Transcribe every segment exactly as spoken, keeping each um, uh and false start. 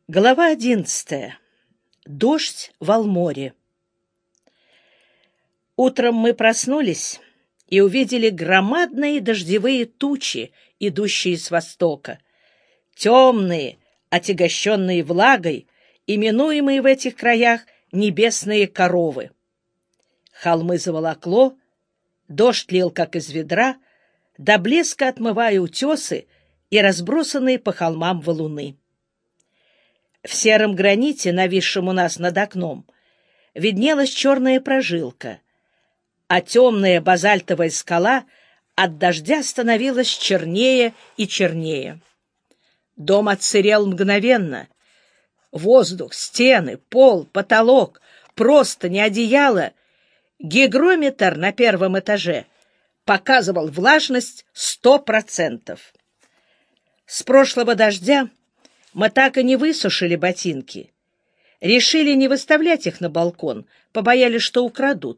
Глава одиннадцатая. Дождь в Алморе. Утром мы проснулись и увидели громадные дождевые тучи, идущие с востока. Темные, отягощенные влагой, именуемые в этих краях небесные коровы. Холмы заволокло, дождь лил, как из ведра, до блеска отмывая утесы и разбросанные по холмам валуны. В сером граните, нависшем у нас над окном, виднелась черная прожилка, а темная базальтовая скала от дождя становилась чернее и чернее. Дом отсырел мгновенно. Воздух, стены, пол, потолок, простыни, одеяло. Гигрометр на первом этаже показывал влажность сто процентов. С прошлого дождя мы так и не высушили ботинки. Решили не выставлять их на балкон, побоялись, что украдут.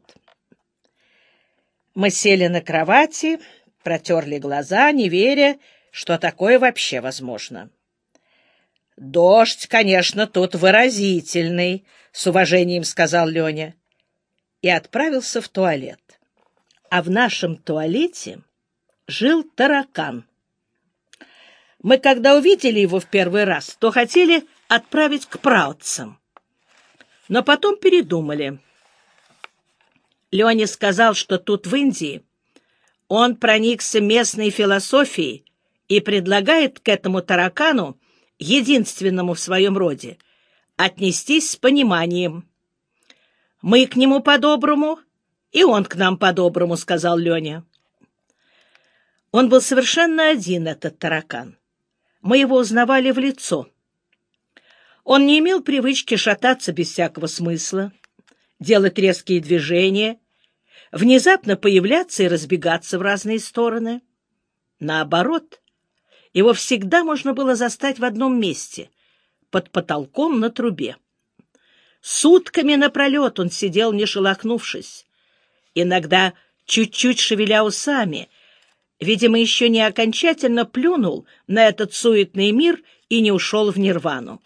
Мы сели на кровати, протерли глаза, не веря, что такое вообще возможно. «Дождь, конечно, тут выразительный», — с уважением сказал Леня. И отправился в туалет. А в нашем туалете жил таракан. Мы, когда увидели его в первый раз, то хотели отправить к праотцам. Но потом передумали. Леня сказал, что тут, в Индии, он проникся местной философией и предлагает к этому таракану, единственному в своем роде, отнестись с пониманием. «Мы к нему по-доброму, и он к нам по-доброму», — сказал Леня. Он был совершенно один, этот таракан. Мы его узнавали в лицо. Он не имел привычки шататься без всякого смысла, делать резкие движения, внезапно появляться и разбегаться в разные стороны. Наоборот, его всегда можно было застать в одном месте, под потолком на трубе. Сутками напролет он сидел, не шелохнувшись, иногда чуть-чуть шевеля усами. Видимо, еще не окончательно плюнул на этот суетный мир и не ушел в нирвану.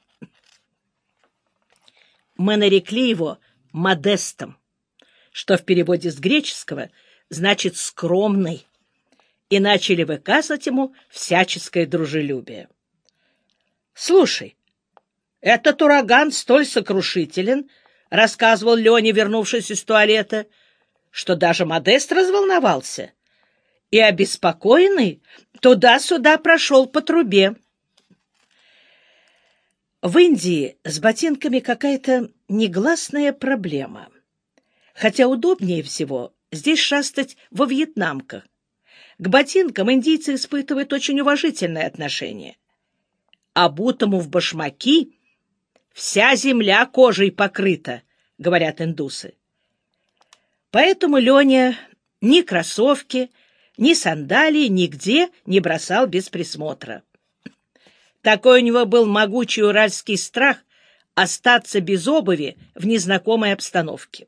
Мы нарекли его Модестом, что в переводе с греческого значит «скромный», и начали выказывать ему всяческое дружелюбие. «Слушай, этот ураган столь сокрушителен», — рассказывал Леня, вернувшись из туалета, что даже Модест разволновался и, обеспокоенный, туда-сюда прошел по трубе. В Индии с ботинками какая-то негласная проблема, хотя удобнее всего здесь шастать во вьетнамках. К ботинкам индийцы испытывают очень уважительное отношение. Обутому в башмаки вся земля кожей покрыта, говорят индусы. Поэтому Леня ни кроссовки, ни сандалии нигде не бросал без присмотра. Такой у него был могучий уральский страх остаться без обуви в незнакомой обстановке.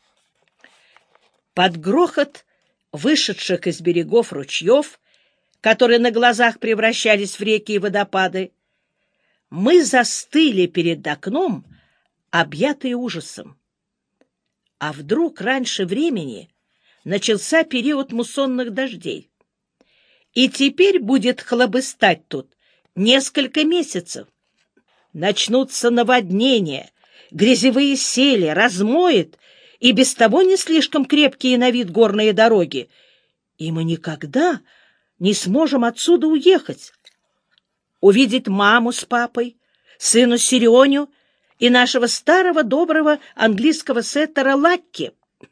Под грохот вышедших из берегов ручьев, которые на глазах превращались в реки и водопады, мы застыли перед окном, объятые ужасом. А вдруг раньше времени начался период муссонных дождей, и теперь будет хлобыстать тут несколько месяцев. Начнутся наводнения, грязевые сели, размоет и без того не слишком крепкие на вид горные дороги, и мы никогда не сможем отсюда уехать, увидеть маму с папой, сыну Сереню и нашего старого доброго английского сеттера Лакки.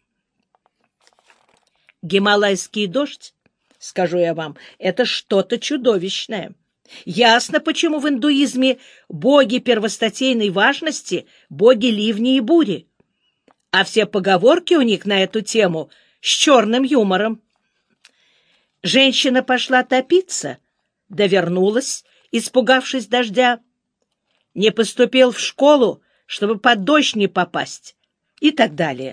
Гималайский дождь, скажу я вам, это что-то чудовищное. Ясно, почему в индуизме боги первостатейной важности — боги ливни и бури, а все поговорки у них на эту тему с черным юмором. Женщина пошла топиться, да вернулась, испугавшись дождя. Не поступил в школу, чтобы под дождь не попасть, и так далее.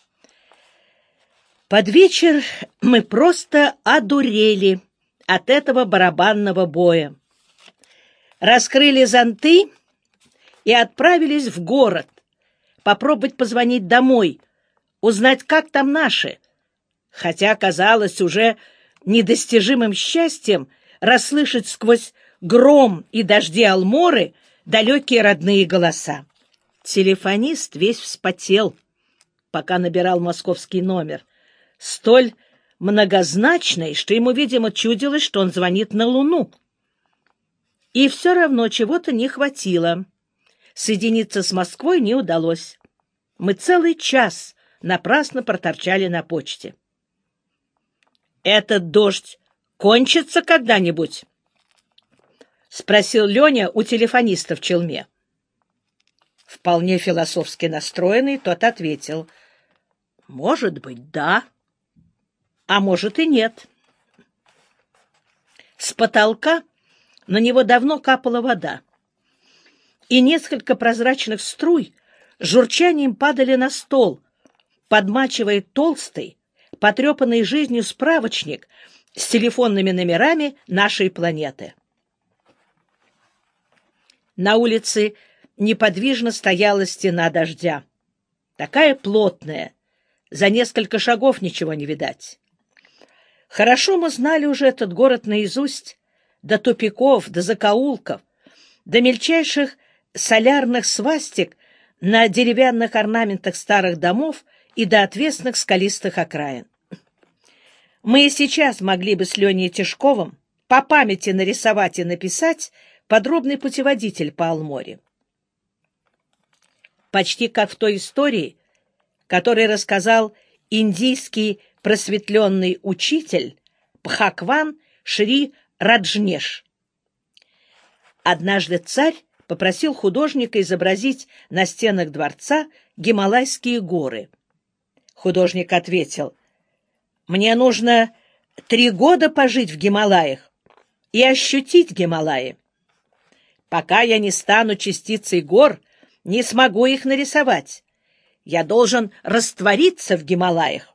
Под вечер мы просто одурели от этого барабанного боя. Раскрыли зонты и отправились в город, попробовать позвонить домой, узнать, как там наши, хотя казалось уже недостижимым счастьем расслышать сквозь гром и дожди Алморы далекие родные голоса. Телефонист весь вспотел, пока набирал московский номер, столь многозначный, что ему, видимо, чудилось, что он звонит на Луну. И все равно чего-то не хватило. Соединиться с Москвой не удалось. Мы целый час напрасно проторчали на почте. «Этот дождь кончится когда-нибудь?» — спросил Леня у телефониста в челме. Вполне философски настроенный, тот ответил: «Может быть, да, а может и нет». С потолка на него давно капала вода, и несколько прозрачных струй журчанием падали на стол, подмачивая толстый, потрепанный жизнью справочник с телефонными номерами нашей планеты. На улице неподвижно стояла стена дождя, такая плотная, за несколько шагов ничего не видать. Хорошо мы знали уже этот город наизусть, до тупиков, до закоулков, до мельчайших солярных свастик на деревянных орнаментах старых домов и до отвесных скалистых окраин. Мы и сейчас могли бы с Леней Тишковым по памяти нарисовать и написать подробный путеводитель по Алморе. Почти как в той истории, которую рассказал индийский просветленный учитель Бхагван Шри Раджнеш. Однажды царь попросил художника изобразить на стенах дворца Гималайские горы. Художник ответил: «Мне нужно три года пожить в Гималаях и ощутить Гималаи. Пока я не стану частицей гор, не смогу их нарисовать. Я должен раствориться в Гималаях».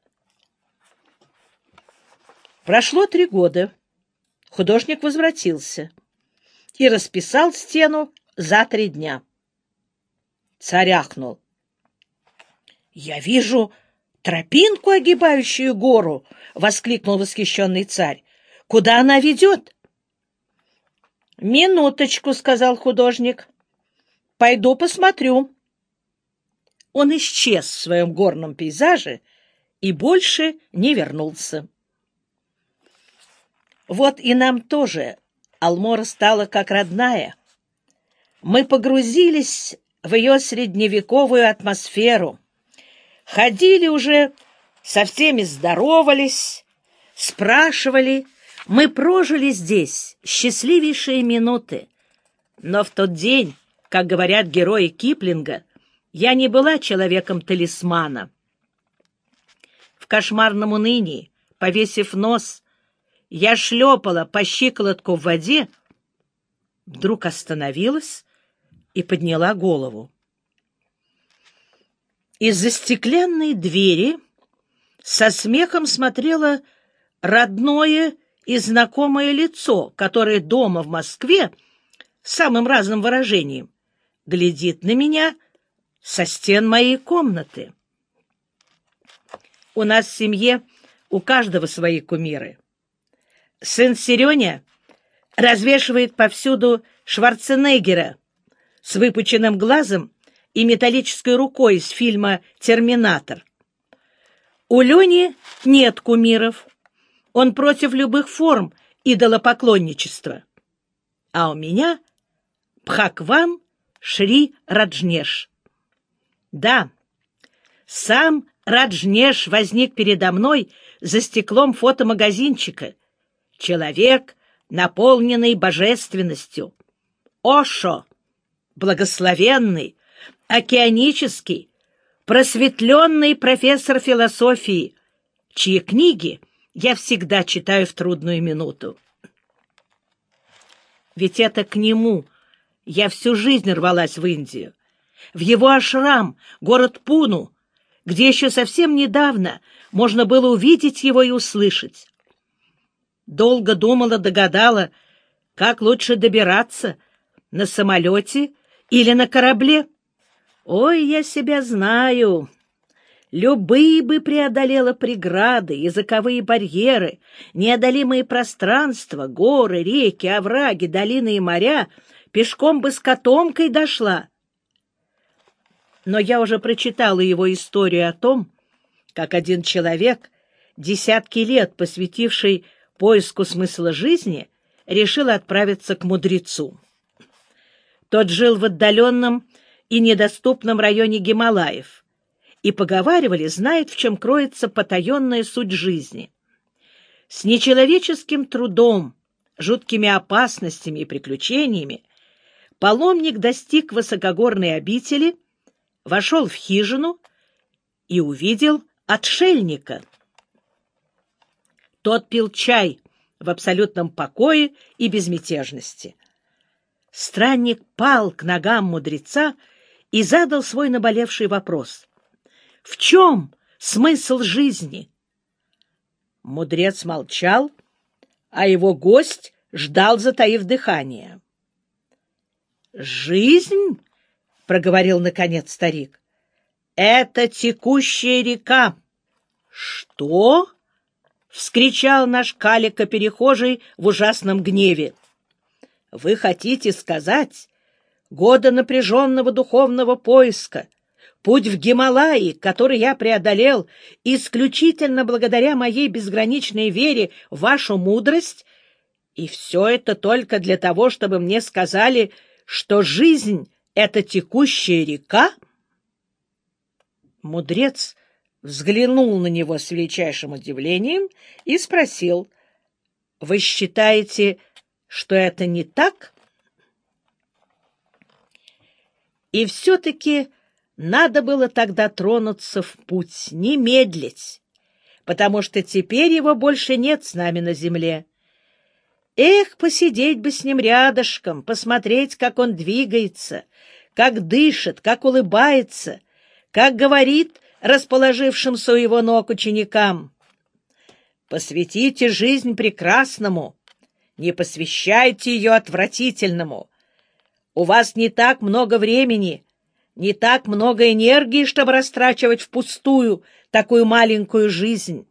Прошло три года. Художник возвратился и расписал стену за три дня. Царь ахнул. «Я вижу тропинку, огибающую гору!» — воскликнул восхищенный царь. «Куда она ведет?» «Минуточку», — сказал художник. «Пойду посмотрю». Он исчез в своем горном пейзаже и больше не вернулся. Вот и нам тоже Алмора стала как родная. Мы погрузились в ее средневековую атмосферу, ходили уже, со всеми здоровались, спрашивали. Мы прожили здесь счастливейшие минуты. Но в тот день, как говорят герои Киплинга, я не была человеком-талисмана. В кошмарном унынии, повесив нос, я шлепала по щиколотку в воде, вдруг остановилась и подняла голову. Из-за стеклянной двери со смехом смотрело родное и знакомое лицо, которое дома в Москве с самым разным выражением глядит на меня со стен моей комнаты. У нас в семье у каждого свои кумиры. Сын Сереня развешивает повсюду Шварценеггера с выпученным глазом и металлической рукой из фильма «Терминатор». У Лени нет кумиров. Он против любых форм идолопоклонничества. А у меня Бхагван Шри Раджнеш. Да, сам Раджнеш возник передо мной за стеклом фотомагазинчика. Человек, наполненный божественностью. Ошо, благословенный, океанический, просветленный профессор философии, чьи книги я всегда читаю в трудную минуту. Ведь это к нему я всю жизнь рвалась в Индию, в его ашрам, город Пуну, где еще совсем недавно можно было увидеть его и услышать. Долго думала, догадала, как лучше добираться, на самолете Или на корабле? Ой, я себя знаю. Любые бы преодолела преграды, языковые барьеры, неодолимые пространства, горы, реки, овраги, долины и моря, пешком бы с котомкой дошла. Но я уже прочитала его историю о том, как один человек, десятки лет посвятивший поиску смысла жизни, решил отправиться к мудрецу. Тот жил в отдаленном и недоступном районе Гималаев, и, поговаривали, знает, в чем кроется потаенная суть жизни. С нечеловеческим трудом, жуткими опасностями и приключениями паломник достиг высокогорной обители, вошел в хижину и увидел отшельника. Тот пил чай в абсолютном покое и безмятежности. Странник пал к ногам мудреца и задал свой наболевший вопрос: «В чем смысл жизни?» Мудрец молчал, а его гость ждал, затаив дыхание. «Жизнь, — проговорил наконец старик, — это текущая река». «Что?» — вскричал наш калека-перехожий в ужасном гневе. «Вы хотите сказать, годы напряженного духовного поиска, путь в Гималаи, который я преодолел исключительно благодаря моей безграничной вере в вашу мудрость, и все это только для того, чтобы мне сказали, что жизнь — это текущая река?» Мудрец взглянул на него с величайшим удивлением и спросил: «Вы считаете, что это не так?» И все-таки надо было тогда тронуться в путь, не медлить, потому что теперь его больше нет с нами на земле. Эх, посидеть бы с ним рядышком, посмотреть, как он двигается, как дышит, как улыбается, как говорит расположившимся у его ног ученикам. Посвятите жизнь прекрасному, не посвящайте ее отвратительному. У вас не так много времени, не так много энергии, чтобы растрачивать впустую такую маленькую жизнь.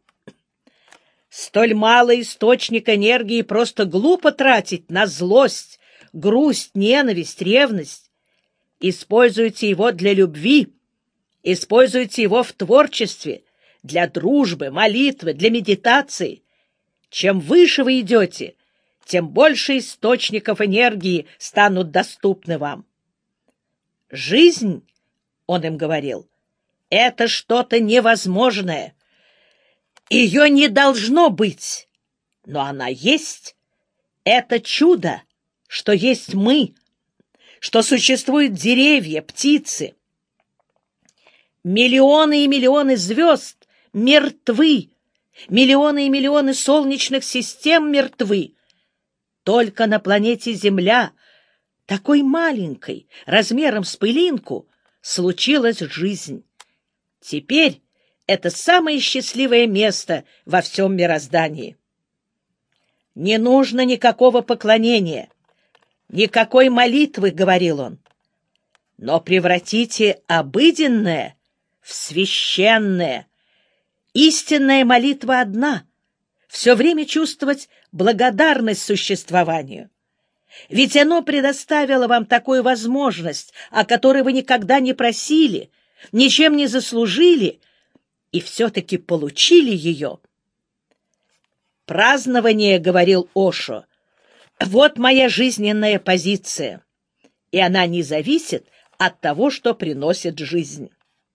Столь малый источник энергии просто глупо тратить на злость, грусть, ненависть, ревность. Используйте его для любви, используйте его в творчестве, для дружбы, молитвы, для медитации. Чем выше вы идете, тем больше источников энергии станут доступны вам. Жизнь, он им говорил, — это что-то невозможное. Ее не должно быть, но она есть. Это чудо, что есть мы, что существуют деревья, птицы. Миллионы и миллионы звезд мертвы, миллионы и миллионы солнечных систем мертвы. Только на планете Земля, такой маленькой, размером с пылинку, случилась жизнь. Теперь это самое счастливое место во всем мироздании. Не нужно никакого поклонения, никакой молитвы, — говорил он, — но превратите обыденное в священное. Истинная молитва одна — все время чувствовать благодарность существованию. Ведь оно предоставило вам такую возможность, о которой вы никогда не просили, ничем не заслужили, и все-таки получили ее. «Празднование, — говорил Ошо, — вот моя жизненная позиция, и она не зависит от того, что приносит жизнь».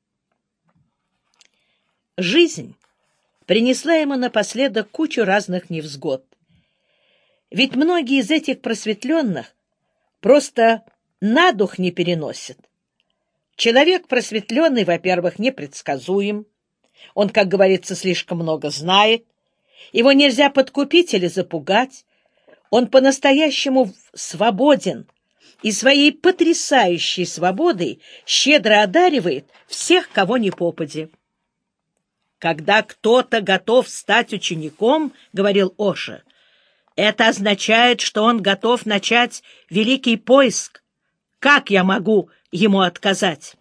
Жизнь принесла ему напоследок кучу разных невзгод. Ведь многие из этих просветленных просто на дух не переносят. Человек просветленный, во-первых, непредсказуем, он, как говорится, слишком много знает, его нельзя подкупить или запугать, он по-настоящему свободен и своей потрясающей свободой щедро одаривает всех, кого ни попадя. Когда кто-то готов стать учеником, — говорил Ошо, — это означает, что он готов начать великий поиск, Как я могу ему отказать?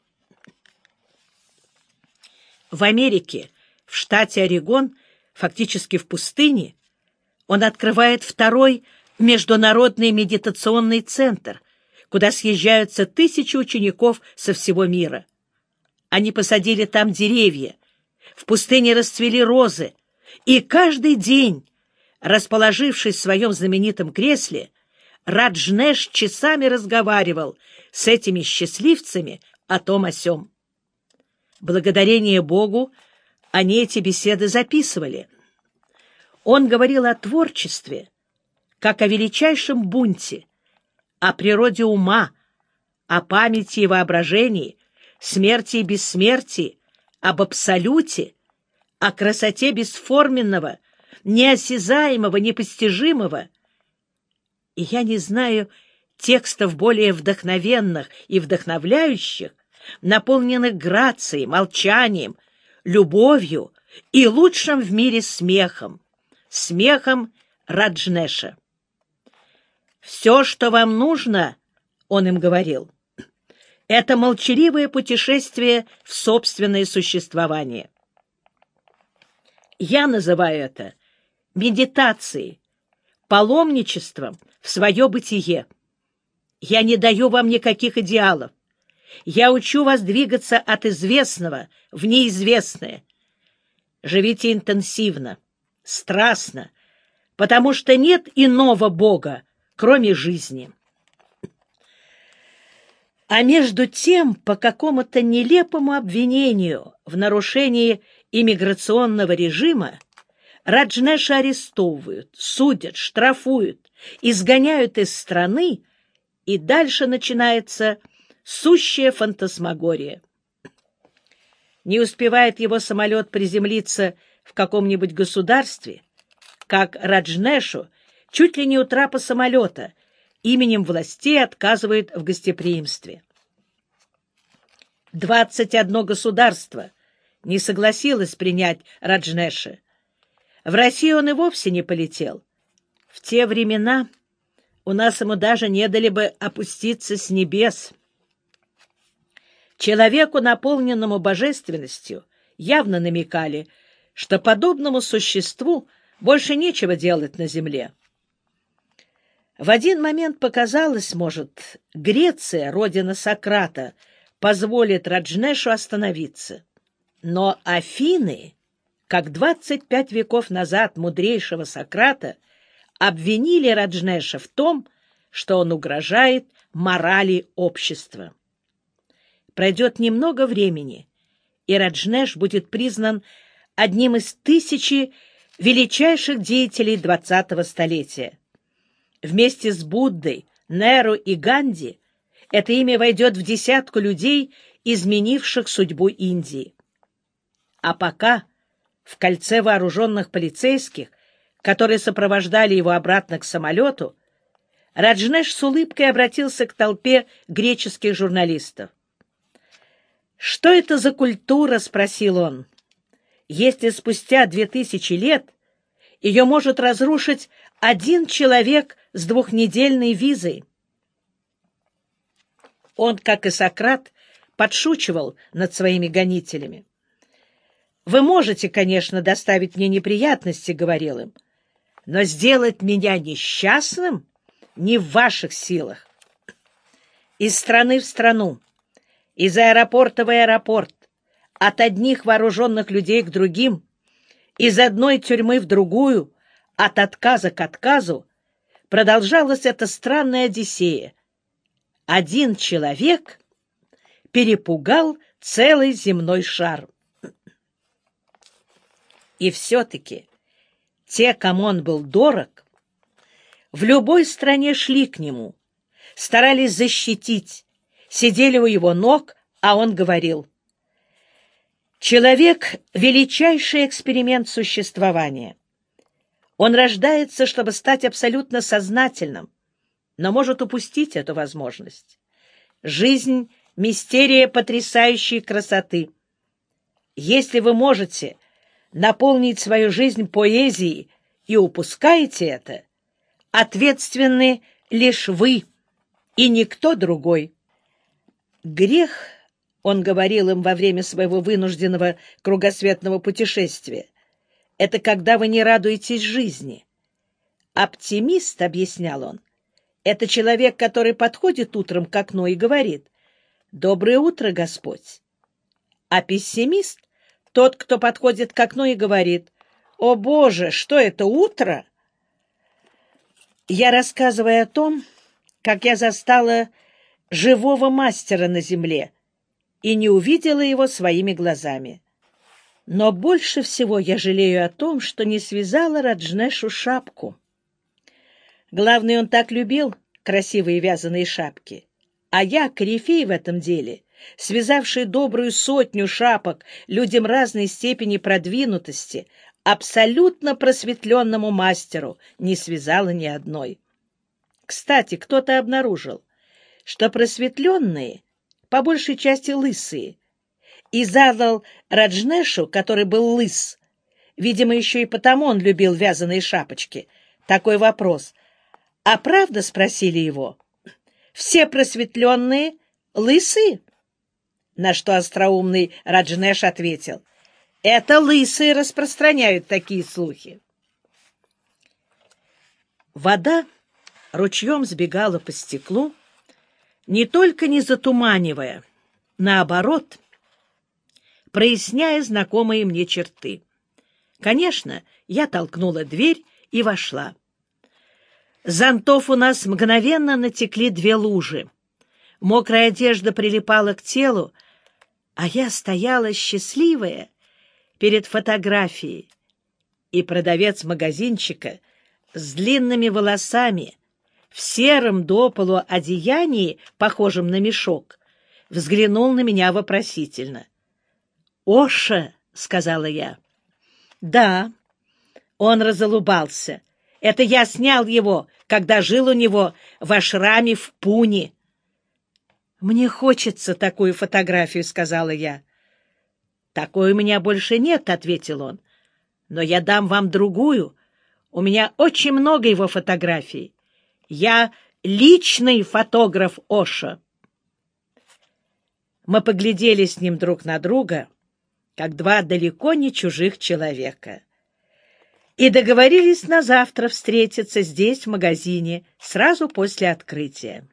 В Америке, в штате Орегон, фактически в пустыне, он открывает второй международный медитационный центр, куда съезжаются тысячи учеников со всего мира. Они посадили там деревья, в пустыне расцвели розы, и каждый день, расположившись в своем знаменитом кресле, Раджнеш часами разговаривал с этими счастливцами о том о сём. Благодарение Богу они эти беседы записывали. Он говорил о творчестве, как о величайшем бунте, о природе ума, о памяти и воображении, смерти и бессмертии, об абсолюте, о красоте бесформенного, неосязаемого, непостижимого. И я не знаю текстов более вдохновенных и вдохновляющих, наполненных грацией, молчанием, любовью и лучшим в мире смехом, смехом Раджнеша. «Все, что вам нужно, — он им говорил, — это молчаливое путешествие в собственное существование. Я называю это медитацией, паломничеством в свое бытие. Я не даю вам никаких идеалов. Я учу вас двигаться от известного в неизвестное. Живите интенсивно, страстно, потому что нет иного Бога, кроме жизни». А между тем, по какому-то нелепому обвинению в нарушении иммиграционного режима, Раджнеша арестовывают, судят, штрафуют, изгоняют из страны, и дальше начинается сущая фантасмагория. Не успевает его самолет приземлиться в каком-нибудь государстве, как Раджнешу чуть ли не у трапа самолета именем властей отказывают в гостеприимстве. Двадцать одно государство не согласилось принять Раджнеша. В Россию он и вовсе не полетел. В те времена у нас ему даже не дали бы опуститься с небес. Человеку, наполненному божественностью, явно намекали, что подобному существу больше нечего делать на земле. В один момент показалось, может, Греция, родина Сократа, позволит Раджнешу остановиться. Но Афины, как двадцать пять веков назад мудрейшего Сократа, обвинили Раджнеша в том, что он угрожает морали общества. Пройдет немного времени, и Раджнеш будет признан одним из тысячи величайших деятелей двадцатого столетия. Вместе с Буддой, Неру и Ганди это имя войдет в десятку людей, изменивших судьбу Индии. А пока в кольце вооруженных полицейских, которые сопровождали его обратно к самолету, Раджнеш с улыбкой обратился к толпе греческих журналистов. «Что это за культура?» — спросил он. «Если спустя две тысячи лет ее может разрушить один человек с двухнедельной визой?» Он, как и Сократ, подшучивал над своими гонителями. «Вы можете, конечно, доставить мне неприятности, — говорил им, — но сделать меня несчастным не в ваших силах. Из страны в страну, из аэропорта в аэропорт, от одних вооруженных людей к другим, из одной тюрьмы в другую, от отказа к отказу, продолжалась эта странная одиссея. Один человек перепугал целый земной шар. И все-таки те, кому он был дорог, в любой стране шли к нему, старались защитить, сидели у его ног, а он говорил: «Человек — величайший эксперимент существования. Он рождается, чтобы стать абсолютно сознательным, но может упустить эту возможность. Жизнь — мистерия потрясающей красоты. Если вы можете наполнить свою жизнь поэзией и упускаете это, ответственны лишь вы и никто другой». Грех, он говорил им во время своего вынужденного кругосветного путешествия, это когда вы не радуетесь жизни. Оптимист, объяснял он, это человек, который подходит утром к окну и говорит: «Доброе утро, Господь». А пессимист — тот, кто подходит к окну и говорит: «О, Боже, что это, утро?» Я рассказываю о том, как я застала живого мастера на земле и не увидела его своими глазами. Но больше всего я жалею о том, что не связала Раджнешу шапку. Главное, он так любил красивые вязаные шапки. А я, корифей в этом деле, связавший добрую сотню шапок людям разной степени продвинутости, абсолютно просветленному мастеру не связала ни одной. Кстати, кто-то обнаружил, что просветленные, по большей части лысые, и задал Раджнешу, который был лыс, видимо, еще и потому он любил вязаные шапочки, такой вопрос. «А правда, — спросили его, — все просветленные лысые?» На что остроумный Раджнеш ответил: «Это лысые распространяют такие слухи». Вода ручьем сбегала по стеклу, не только не затуманивая, наоборот, проясняя знакомые мне черты. Конечно, я толкнула дверь и вошла. Зонтов у нас мгновенно натекли две лужи. Мокрая одежда прилипала к телу, а я стояла счастливая перед фотографией, и продавец магазинчика с длинными волосами в сером до полу одеянии, похожем на мешок, взглянул на меня вопросительно. «Оша», — сказала я. «Да». Он разулыбался. «Это я снял его, когда жил у него в ашраме в Пуне». «Мне хочется такую фотографию», — сказала я. «Такой у меня больше нет», — ответил он. «Но я дам вам другую. У меня очень много его фотографий. Я личный фотограф Оша». Мы поглядели с ним друг на друга, как два далеко не чужих человека, и договорились на завтра встретиться здесь, в магазине, сразу после открытия.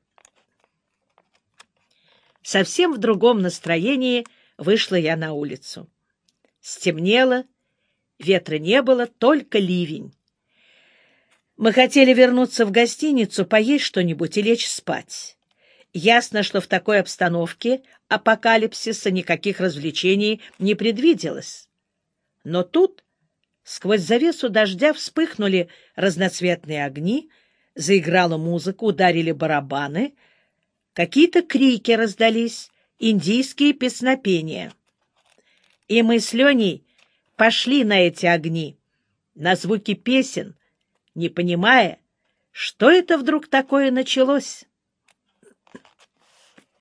Совсем в другом настроении вышла я на улицу. Стемнело, ветра не было, только ливень. Мы хотели вернуться в гостиницу, поесть что-нибудь и лечь спать. Ясно, что в такой обстановке апокалипсиса никаких развлечений не предвиделось. Но тут сквозь завесу дождя вспыхнули разноцветные огни, заиграла музыка, ударили барабаны, какие-то крики раздались, индийские песнопения. И мы с Леней пошли на эти огни, на звуки песен, не понимая, что это вдруг такое началось.